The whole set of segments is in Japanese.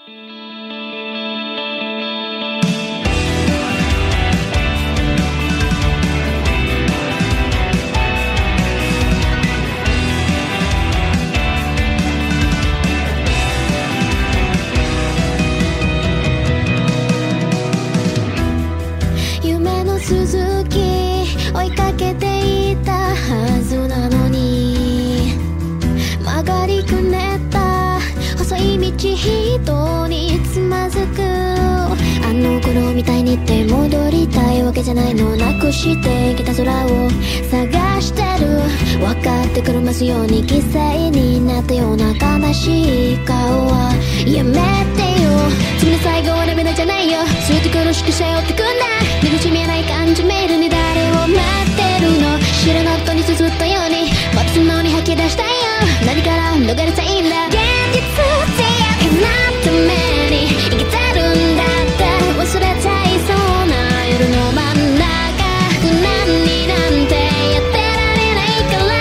夢の続き追いかけていたはずなのに、曲がりくねった細い道人につまずく。あの頃みたいにって戻りたいわけじゃないの。なくしてきた空を探してる。分かってくるますように犠牲になったような悲しい顔はやめてよ。次の最後はダメなんじゃないよ。数字苦しく背負ってくんだ。出口見えない感じメールに誰を待ってるの。知らな音にすすったようにまた素直に吐き出したいよ。何から逃れたいんだ。現実って変なために生きてるんだって忘れちゃいそうな夜の真ん中。不難になんてやってられないから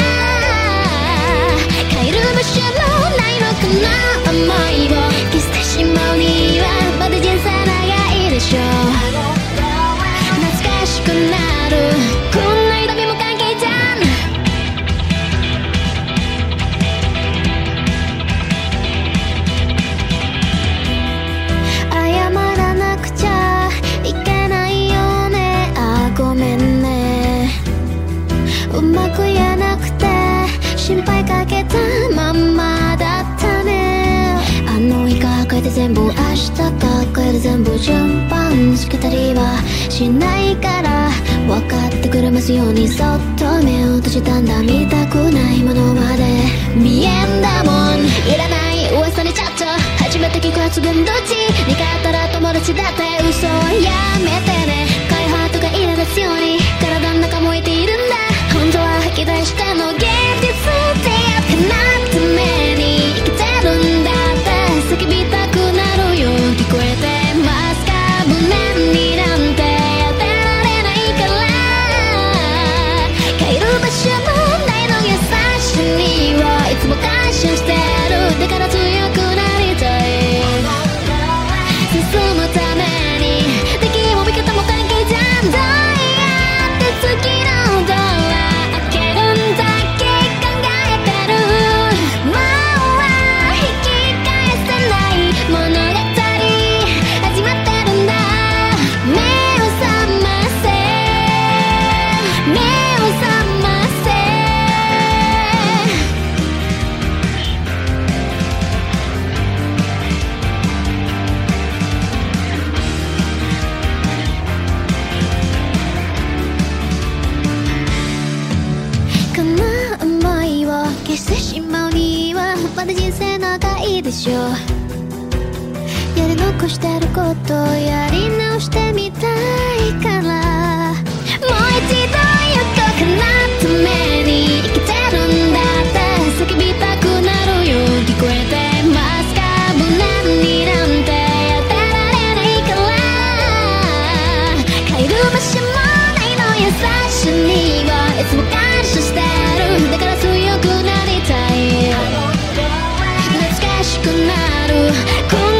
帰る場所もないのかな。思いを消してしまうにはまだ人生長いでしょ。懐かしくなるこんな痛みも関係じゃん。謝らなくちゃいけないよね。あ、ごめんね。うまく言えなくて心配かけたまんまだったね。あの日抱えて全部明日抱えて全部順番つけたりはしないから分かってくれますようにそっと目を閉じたんだ。見たくないものまで見えんだもん。いらない噂にちょっと初めて聞く発言どっちにかったら友達だって嘘はやめてね。開ハートがいらですように体の中燃えているんだ。本当は吐き出しての現実ってやってなために生きてるんだって叫びたくなるよ。聞こえてますか。無念になんてやってられないから帰る場所もないの。優しさにはいつも感謝してる。だから強くなりたい。進むために敵も味方も関係じゃん。どうやって次のドア開けるんだっけ考えてる。もうは引き返せない物語始まってるんだ。目を覚ませ目を覚ませ。この想いを消してしまうにはまだ人生長いでしょ。やり残してることをやり直してみたいから。もう一度よこかなために生きてるんだって叫びたくなるよ。聞こえてますか。無難になんてやってられないから帰る場所もないの。優しさにはいつも感謝してる。だから強くなりたい。懐かしくなる